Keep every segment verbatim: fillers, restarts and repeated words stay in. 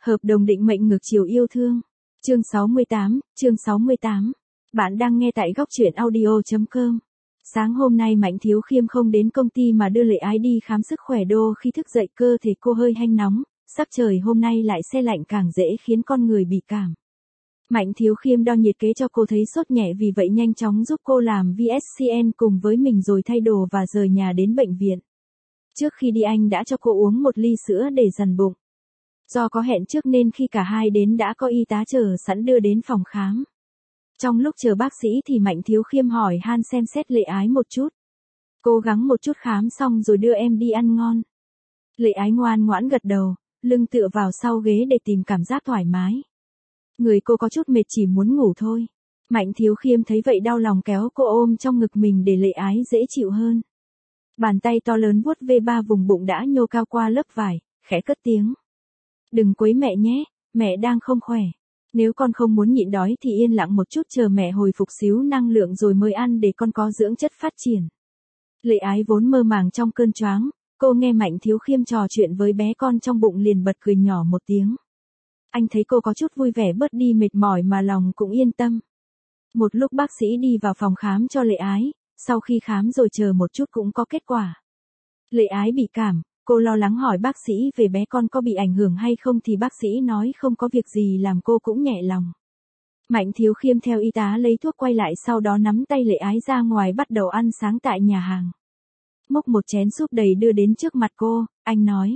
Hợp đồng định mệnh ngược chiều yêu thương. Chương sáu mươi tám, chương sáu mươi tám. Bạn đang nghe tại góc truyện audio chấm com. Sáng hôm nay Mạnh Thiếu Khiêm không đến công ty mà đưa Lệ Ái đi khám sức khỏe. Đô khi thức dậy cơ thể cô hơi hanh nóng, sắc trời hôm nay lại se lạnh càng dễ khiến con người bị cảm. Mạnh Thiếu Khiêm đo nhiệt kế cho cô thấy sốt nhẹ, vì vậy nhanh chóng giúp cô làm vê ét xê en cùng với mình rồi thay đồ và rời nhà đến bệnh viện. Trước khi đi anh đã cho cô uống một ly sữa để dằn bụng. Do có hẹn trước nên khi cả hai đến đã có y tá chờ sẵn đưa đến phòng khám. Trong lúc chờ bác sĩ thì Mạnh Thiếu Khiêm hỏi han xem xét Lệ Ái một chút. Cố gắng một chút khám xong rồi đưa em đi ăn ngon. Lệ Ái ngoan ngoãn gật đầu, lưng tựa vào sau ghế để tìm cảm giác thoải mái. Người cô có chút mệt, chỉ muốn ngủ thôi. Mạnh Thiếu Khiêm thấy vậy đau lòng kéo cô ôm trong ngực mình để Lệ Ái dễ chịu hơn. Bàn tay to lớn vuốt ve ba vùng bụng đã nhô cao qua lớp vải, khẽ cất tiếng. Đừng quấy mẹ nhé, mẹ đang không khỏe. Nếu con không muốn nhịn đói thì yên lặng một chút, chờ mẹ hồi phục xíu năng lượng rồi mới ăn để con có dưỡng chất phát triển. Lệ Ái vốn mơ màng trong cơn choáng, cô nghe Mạnh Thiếu Khiêm trò chuyện với bé con trong bụng liền bật cười nhỏ một tiếng. Anh thấy cô có chút vui vẻ, bớt đi mệt mỏi mà lòng cũng yên tâm. Một lúc bác sĩ đi vào phòng khám cho Lệ Ái, sau khi khám rồi chờ một chút cũng có kết quả. Lệ Ái bị cảm, cô lo lắng hỏi bác sĩ về bé con có bị ảnh hưởng hay không thì bác sĩ nói không có việc gì, làm cô cũng nhẹ lòng. Mạnh Thiếu Khiêm theo y tá lấy thuốc quay lại, sau đó nắm tay Lệ Ái ra ngoài bắt đầu ăn sáng tại nhà hàng. Múc một chén súp đầy đưa đến trước mặt cô, anh nói.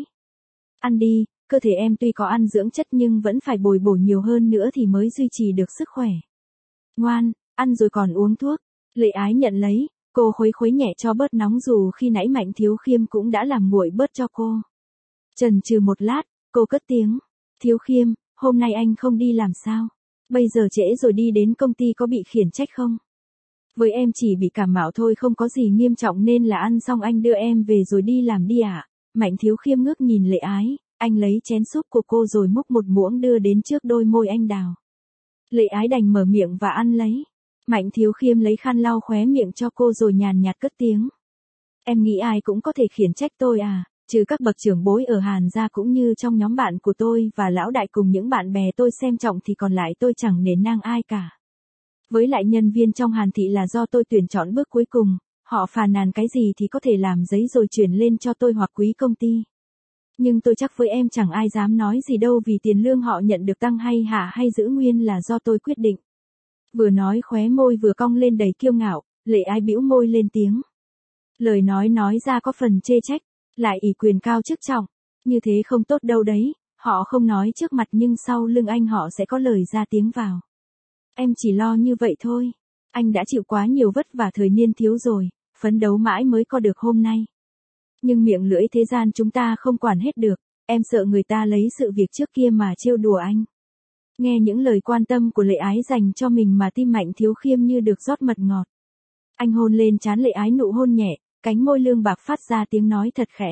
Ăn đi, cơ thể em tuy có ăn dưỡng chất nhưng vẫn phải bồi bổ nhiều hơn nữa thì mới duy trì được sức khỏe. Ngoan, ăn rồi còn uống thuốc. Lệ Ái nhận lấy, cô khuấy khuấy nhẹ cho bớt nóng, dù khi nãy Mạnh Thiếu Khiêm cũng đã làm nguội bớt cho cô. Chần chừ một lát, cô cất tiếng. Thiếu Khiêm, hôm nay anh không đi làm sao? Bây giờ trễ rồi, đi đến công ty có bị khiển trách không? Với em chỉ bị cảm mạo thôi, không có gì nghiêm trọng nên là ăn xong anh đưa em về rồi đi làm đi ạ. À? Mạnh Thiếu Khiêm ngước nhìn Lệ Ái, anh lấy chén súp của cô rồi múc một muỗng đưa đến trước đôi môi anh đào. Lệ Ái đành mở miệng và ăn lấy. Mạnh Thiếu Khiêm lấy khăn lau khóe miệng cho cô rồi nhàn nhạt cất tiếng. Em nghĩ ai cũng có thể khiển trách tôi à, trừ các bậc trưởng bối ở Hàn gia cũng như trong nhóm bạn của tôi và lão đại cùng những bạn bè tôi xem trọng thì còn lại tôi chẳng nể nang ai cả. Với lại nhân viên trong Hàn thị là do tôi tuyển chọn bước cuối cùng, họ phàn nàn cái gì thì có thể làm giấy rồi chuyển lên cho tôi hoặc quý công ty. Nhưng tôi chắc với em chẳng ai dám nói gì đâu, vì tiền lương họ nhận được tăng hay hạ hay giữ nguyên là do tôi quyết định. Vừa nói khóe môi vừa cong lên đầy kiêu ngạo, Lệ Ái bĩu môi lên tiếng. Lời nói nói ra có phần chê trách, lại ỷ quyền cao chức trọng, như thế không tốt đâu đấy, họ không nói trước mặt nhưng sau lưng anh họ sẽ có lời ra tiếng vào. Em chỉ lo như vậy thôi, anh đã chịu quá nhiều vất vả thời niên thiếu rồi, phấn đấu mãi mới có được hôm nay. Nhưng miệng lưỡi thế gian chúng ta không quản hết được, em sợ người ta lấy sự việc trước kia mà trêu đùa anh. Nghe những lời quan tâm của Lệ Ái dành cho mình mà tim Mạnh Thiếu Khiêm như được rót mật ngọt. Anh hôn lên trán Lệ Ái, nụ hôn nhẹ, cánh môi lương bạc phát ra tiếng nói thật khẽ.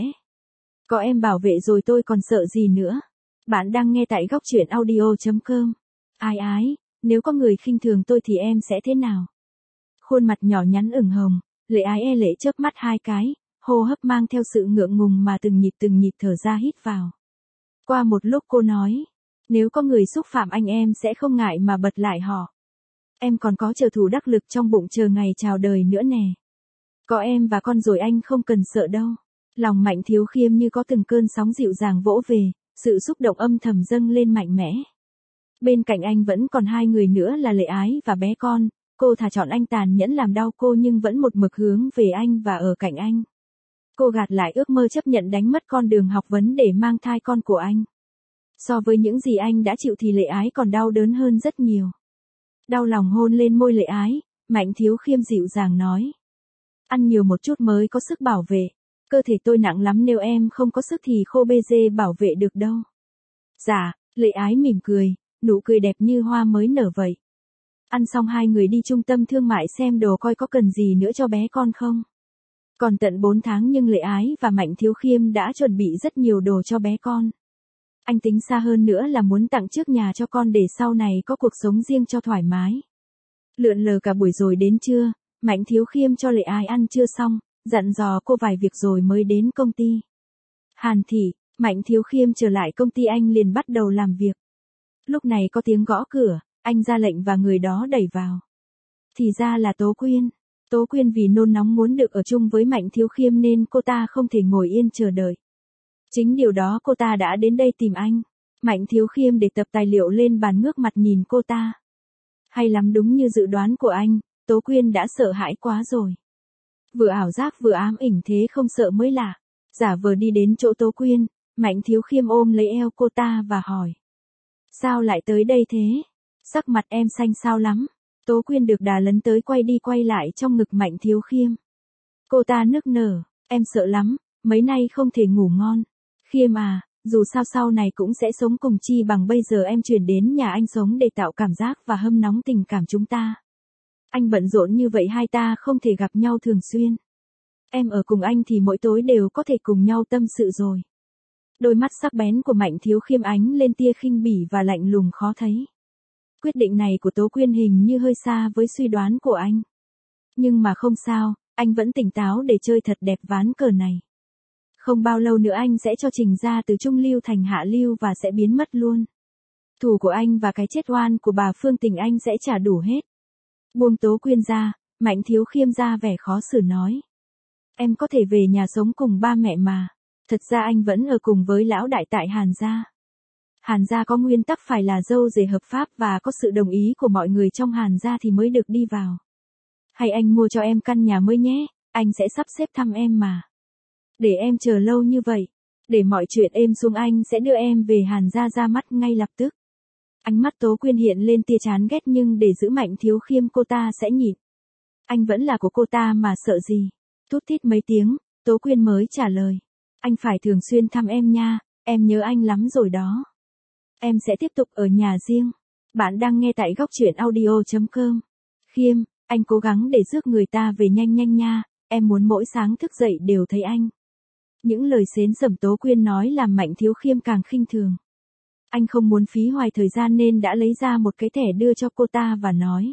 Có em bảo vệ rồi tôi còn sợ gì nữa. Bạn đang nghe tại góc truyện audio chấm com. Ai ái, nếu có người khinh thường tôi thì em sẽ thế nào? Khuôn mặt nhỏ nhắn ửng hồng, Lệ Ái e lệ chớp mắt hai cái, hô hấp mang theo sự ngượng ngùng mà từng nhịp từng nhịp thở ra hít vào. Qua một lúc cô nói. Nếu có người xúc phạm anh em sẽ không ngại mà bật lại họ. Em còn có trợ thủ đắc lực trong bụng chờ ngày chào đời nữa nè. Có em và con rồi anh không cần sợ đâu. Lòng Mạnh Thiếu Khiêm như có từng cơn sóng dịu dàng vỗ về, sự xúc động âm thầm dâng lên mạnh mẽ. Bên cạnh anh vẫn còn hai người nữa là Lệ Ái và bé con, cô thà chọn anh tàn nhẫn làm đau cô nhưng vẫn một mực hướng về anh và ở cạnh anh. Cô gạt lại ước mơ chấp nhận đánh mất con đường học vấn để mang thai con của anh. So với những gì anh đã chịu thì Lệ Ái còn đau đớn hơn rất nhiều. Đau lòng hôn lên môi Lệ Ái, Mạnh Thiếu Khiêm dịu dàng nói. Ăn nhiều một chút mới có sức bảo vệ. Cơ thể tôi nặng lắm, nếu em không có sức thì khô bê dê bảo vệ được đâu. Dạ, Lệ Ái mỉm cười, nụ cười đẹp như hoa mới nở vậy. Ăn xong hai người đi trung tâm thương mại xem đồ coi có cần gì nữa cho bé con không. Còn tận bốn tháng nhưng Lệ Ái và Mạnh Thiếu Khiêm đã chuẩn bị rất nhiều đồ cho bé con. Anh tính xa hơn nữa là muốn tặng trước nhà cho con để sau này có cuộc sống riêng cho thoải mái. Lượn lờ cả buổi rồi đến trưa, Mạnh Thiếu Khiêm cho Lệ Ái ăn trưa xong, dặn dò cô vài việc rồi mới đến công ty. Hàn thị, Mạnh Thiếu Khiêm trở lại công ty anh liền bắt đầu làm việc. Lúc này có tiếng gõ cửa, anh ra lệnh và người đó đẩy vào. Thì ra là Tố Quyên. Tố Quyên vì nôn nóng muốn được ở chung với Mạnh Thiếu Khiêm nên cô ta không thể ngồi yên chờ đợi. Chính điều đó cô ta đã đến đây tìm anh. Mạnh Thiếu Khiêm để tập tài liệu lên bàn ngước mặt nhìn cô ta. Hay lắm, đúng như dự đoán của anh, Tố Quyên đã sợ hãi quá rồi. Vừa ảo giác vừa ám ảnh thế không sợ mới lạ. Giả vờ đi đến chỗ Tố Quyên, Mạnh Thiếu Khiêm ôm lấy eo cô ta và hỏi. Sao lại tới đây thế? Sắc mặt em xanh xao lắm. Tố Quyên được đà lấn tới quay đi quay lại trong ngực Mạnh Thiếu Khiêm. Cô ta nức nở, em sợ lắm, mấy nay không thể ngủ ngon. Khiêm à, dù sao sau này cũng sẽ sống cùng, chi bằng bây giờ em chuyển đến nhà anh sống để tạo cảm giác và hâm nóng tình cảm chúng ta. Anh bận rộn như vậy hai ta không thể gặp nhau thường xuyên. Em ở cùng anh thì mỗi tối đều có thể cùng nhau tâm sự rồi. Đôi mắt sắc bén của Mạnh Thiếu Khiêm ánh lên tia khinh bỉ và lạnh lùng khó thấy. Quyết định này của Tố Quyên hình như hơi xa với suy đoán của anh. Nhưng mà không sao, anh vẫn tỉnh táo để chơi thật đẹp ván cờ này. Không bao lâu nữa anh sẽ cho Trình ra từ trung lưu thành hạ lưu và sẽ biến mất luôn. Thù của anh và cái chết oan của bà Phương Tình anh sẽ trả đủ hết. Buông Tố Quyên ra, Mạnh Thiếu Khiêm ra vẻ khó xử nói. Em có thể về nhà sống cùng ba mẹ mà. Thật ra anh vẫn ở cùng với lão đại tại Hàn gia. Hàn gia có nguyên tắc phải là dâu rể hợp pháp và có sự đồng ý của mọi người trong Hàn gia thì mới được đi vào. Hay anh mua cho em căn nhà mới nhé, anh sẽ sắp xếp thăm em mà. Để em chờ lâu như vậy, để mọi chuyện êm xuống anh sẽ đưa em về Hàn gia ra mắt ngay lập tức. Ánh mắt Tố Quyên hiện lên tia chán ghét nhưng để giữ Mạnh Thiếu Khiêm cô ta sẽ nhịn. Anh vẫn là của cô ta mà sợ gì. Tút tít mấy tiếng, Tố Quyên mới trả lời. Anh phải thường xuyên thăm em nha, em nhớ anh lắm rồi đó. Em sẽ tiếp tục ở nhà riêng. Bạn đang nghe tại góc truyện audio chấm com. Khiêm, anh cố gắng để rước người ta về nhanh nhanh nha, em muốn mỗi sáng thức dậy đều thấy anh. Những lời xến xẩm Tố Quyên nói làm Mạnh Thiếu Khiêm càng khinh thường. Anh không muốn phí hoài thời gian nên đã lấy ra một cái thẻ đưa cho cô ta và nói.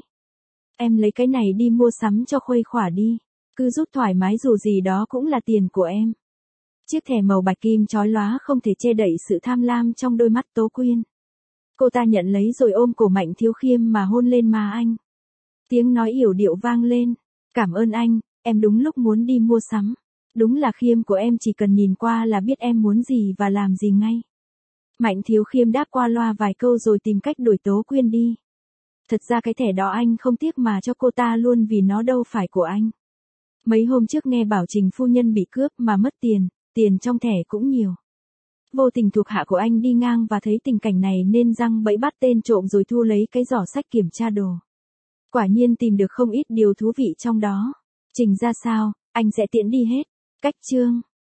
Em lấy cái này đi mua sắm cho khuây khỏa đi, cứ rút thoải mái dù gì đó cũng là tiền của em. Chiếc thẻ màu bạch kim chói lóa không thể che đậy sự tham lam trong đôi mắt Tố Quyên. Cô ta nhận lấy rồi ôm cổ Mạnh Thiếu Khiêm mà hôn lên má anh. Tiếng nói yểu điệu vang lên. Cảm ơn anh, em đúng lúc muốn đi mua sắm. Đúng là Khiêm của em chỉ cần nhìn qua là biết em muốn gì và làm gì ngay. Mạnh Thiếu Khiêm đáp qua loa vài câu rồi tìm cách đuổi Tố Quyên đi. Thật ra cái thẻ đó anh không tiếc mà cho cô ta luôn vì nó đâu phải của anh. Mấy hôm trước nghe bảo Trình phu nhân bị cướp mà mất tiền, tiền trong thẻ cũng nhiều. Vô tình thuộc hạ của anh đi ngang và thấy tình cảnh này nên giăng bẫy bắt tên trộm rồi thu lấy cái giỏ sách kiểm tra đồ. Quả nhiên tìm được không ít điều thú vị trong đó. Trình ra sao, anh sẽ tiễn đi hết. Cách chương